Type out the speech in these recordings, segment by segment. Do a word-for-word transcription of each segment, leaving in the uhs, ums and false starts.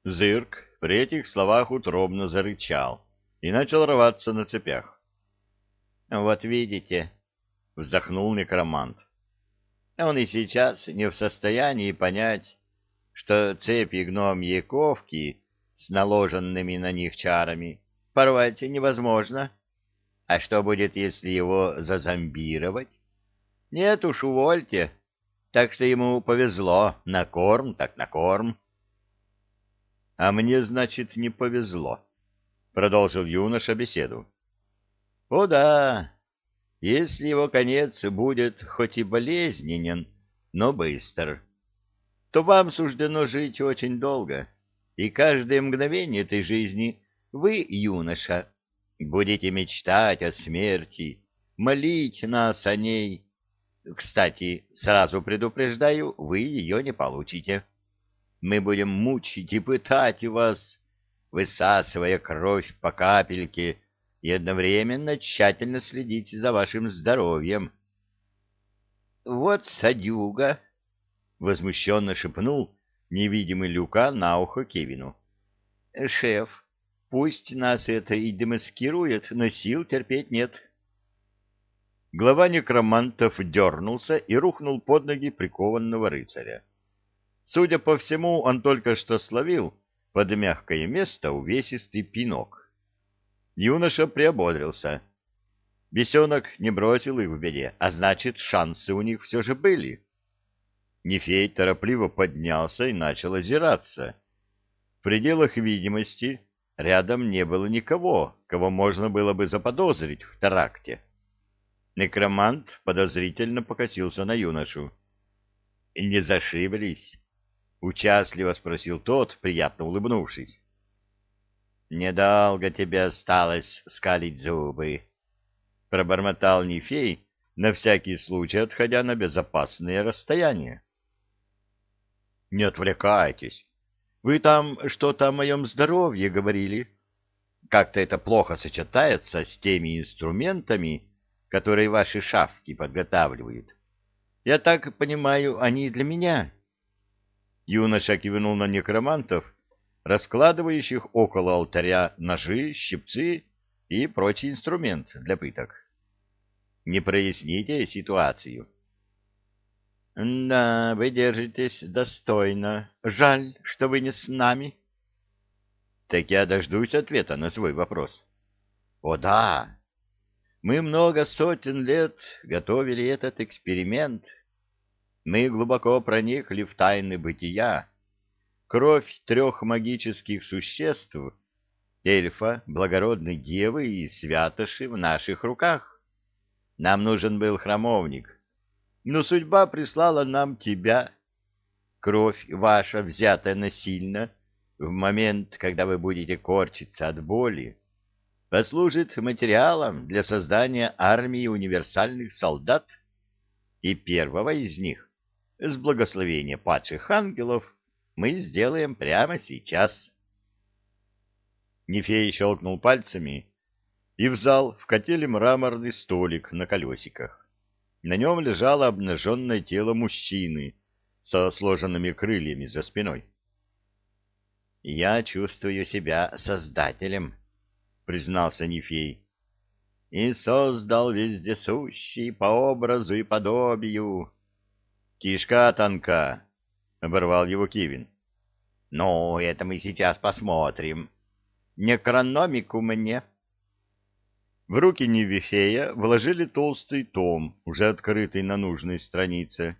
Зырк при этих словах утробно зарычал и начал рваться на цепях. — Вот видите, — вздохнул некромант, — он и сейчас не в состоянии понять, что цепи гномьей ковки с наложенными на них чарами порвать невозможно. А что будет, если его зазомбировать? Нет уж, увольте. Так что ему повезло. На корм так на корм. — А мне, значит, не повезло, — продолжил юноша беседу. — О да, если его конец будет хоть и болезненен, но быстр, то вам суждено жить очень долго, и каждое мгновение этой жизни вы, юноша, будете мечтать о смерти, молить нас о ней. Кстати, сразу предупреждаю, вы ее не получите. Мы будем мучить и пытать вас, высасывая кровь по капельке, и одновременно тщательно следить за вашим здоровьем. — Вот садюга! — возмущенно шепнул невидимый Люка на ухо Кевину. — Шеф, пусть нас это и демаскирует, но сил терпеть нет. Глава некромантов дернулся и рухнул под ноги прикованного рыцаря. Судя по всему, он только что словил под мягкое место увесистый пинок. Юноша приободрился. Бесенок не бросил их в беде, а значит, шансы у них все же были. Нефей торопливо поднялся и начал озираться. В пределах видимости рядом не было никого, кого можно было бы заподозрить в теракте. Некромант подозрительно покосился на юношу. — Не зашиблись? — участливо спросил тот, приятно улыбнувшись. — Недолго тебе осталось скалить зубы, — пробормотал Нефей, на всякий случай отходя на безопасное расстояние. — Не отвлекайтесь. Вы там что-то о моем здоровье говорили. Как-то это плохо сочетается с теми инструментами, которые ваши шавки подготавливают. Я так понимаю, они для меня. Юноша кивнул на некромантов, раскладывающих около алтаря ножи, щипцы и прочий инструмент для пыток. Не проясните ситуацию? — Да, вы держитесь достойно. Жаль, что вы не с нами. — Так я дождусь ответа на свой вопрос. — О да! Мы много сотен лет готовили этот эксперимент. Мы глубоко проникли в тайны бытия. Кровь трех магических существ, эльфа, благородной девы и святоши, в наших руках. Нам нужен был храмовник, но судьба прислала нам тебя. Кровь ваша, взятая насильно, в момент, когда вы будете корчиться от боли, послужит материалом для создания армии универсальных солдат, и первого из них, с благословения падших ангелов, мы сделаем прямо сейчас. Нефей щелкнул пальцами, и в зал вкатили мраморный столик на колесиках. На нем лежало обнаженное тело мужчины со сложенными крыльями за спиной. — Я чувствую себя создателем, — признался Нефей, — и создал вездесущий по образу и подобию. — Кишка тонка, — оборвал его Кивин. — Ну, это мы сейчас посмотрим. Некрономику мне. В руки Нефея вложили толстый том, уже открытый на нужной странице.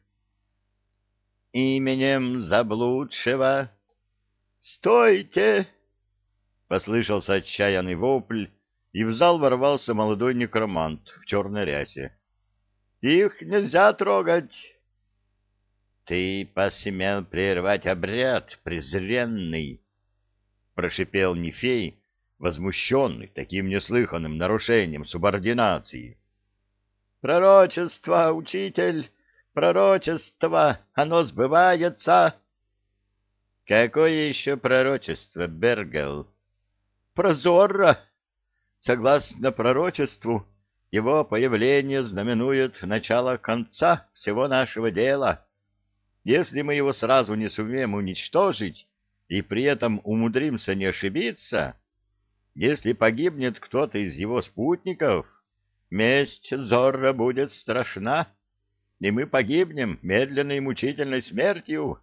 — Именем заблудшего... — Стойте! — послышался отчаянный вопль, и в зал ворвался молодой некромант в черной рясе. — Их нельзя трогать! — Ты посмел прервать обряд, презренный! — прошипел Нефей, возмущенный таким неслыханным нарушением субординации. — Пророчество, учитель, пророчество, оно сбывается! — Какое еще пророчество, Бергел? — Прозорро! Согласно пророчеству, его появление знаменует начало конца всего нашего дела. Если мы его сразу не сумеем уничтожить, и при этом умудримся не ошибиться, если погибнет кто-то из его спутников, месть Зорро будет страшна, и мы погибнем медленной и мучительной смертью.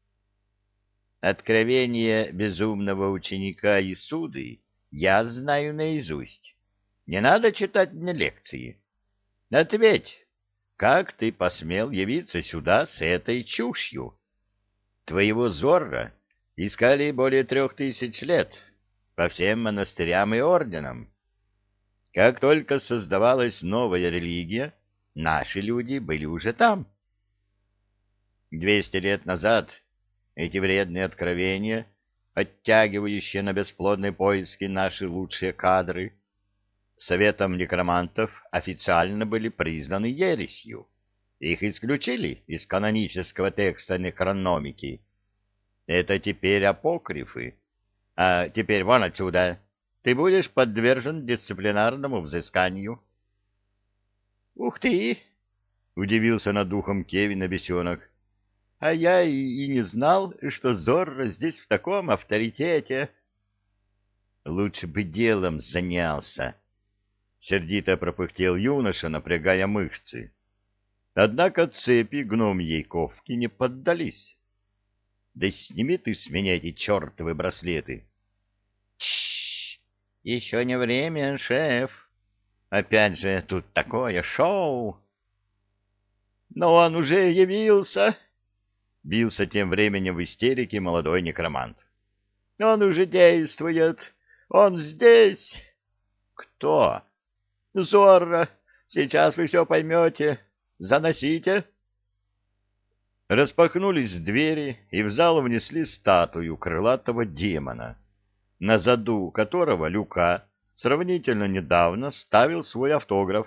Откровение безумного ученика Исуды я знаю наизусть. Не надо читать мне лекции. Ответь, как ты посмел явиться сюда с этой чушью? Твоего Зорро искали более трех тысяч лет по всем монастырям и орденам. Как только создавалась новая религия, наши люди были уже там. Двести лет назад эти вредные откровения, оттягивающие на бесплодные поиски наши лучшие кадры, Советом некромантов официально были признаны ересью. Их исключили из канонического текста некрономики. Это теперь апокрифы. А теперь вон отсюда. Ты будешь подвержен дисциплинарному взысканию. — Ух ты! — удивился над духом Кевина бесенок. — А я и, и не знал, что Зорро здесь в таком авторитете. — Лучше бы делом занялся. — сердито пропыхтел юноша, напрягая мышцы. Однако цепи гномьей ковки не поддались. — Да сними ты с меня эти чертовы браслеты! — Тш! Еще не время, шеф. Опять же, тут такое шоу. — Но он уже явился! — бился тем временем в истерике молодой некромант. — Он уже действует! Он здесь! — Кто? — Зорро, сейчас вы все поймете. Заносите. Распахнулись двери, и в зал внесли статую крылатого демона, на заду которого Люка сравнительно недавно ставил свой автограф.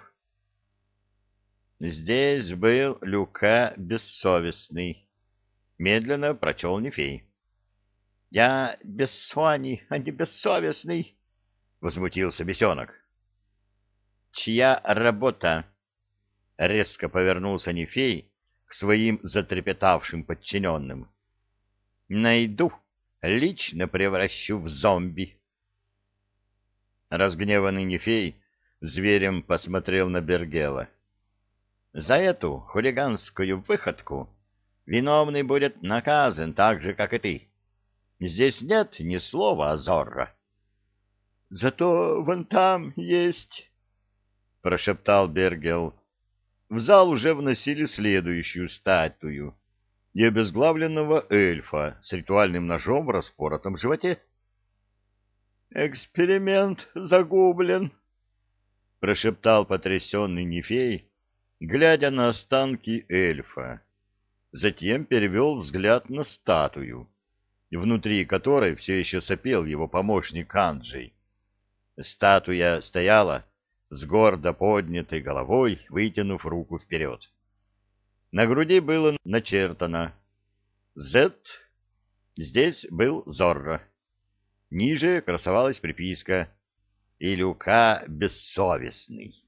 Здесь был Люка бессовестный. Медленно прочел Нефей. — Я бессоний, а не бессовестный, — возмутился бесенок. Чья работа? — резко повернулся Нефей к своим затрепетавшим подчиненным. — Найду, лично превращу в зомби. Разгневанный Нефей зверем посмотрел на Бергела. — За эту хулиганскую выходку виновный будет наказан так же, как и ты. Здесь нет ни слова о Зорро. — Зато вон там есть... — прошептал Бергел. В зал уже вносили следующую статую — и обезглавленного эльфа с ритуальным ножом в распоротом животе. «Эксперимент загублен», — прошептал потрясенный Нефей, глядя на останки эльфа. Затем перевел взгляд на статую, внутри которой все еще сопел его помощник Анджей. Статуя стояла с гордо поднятой головой, вытянув руку вперед. На груди было начертано «З». Здесь был Зорро. Ниже красовалась приписка «И Люка бессовестный».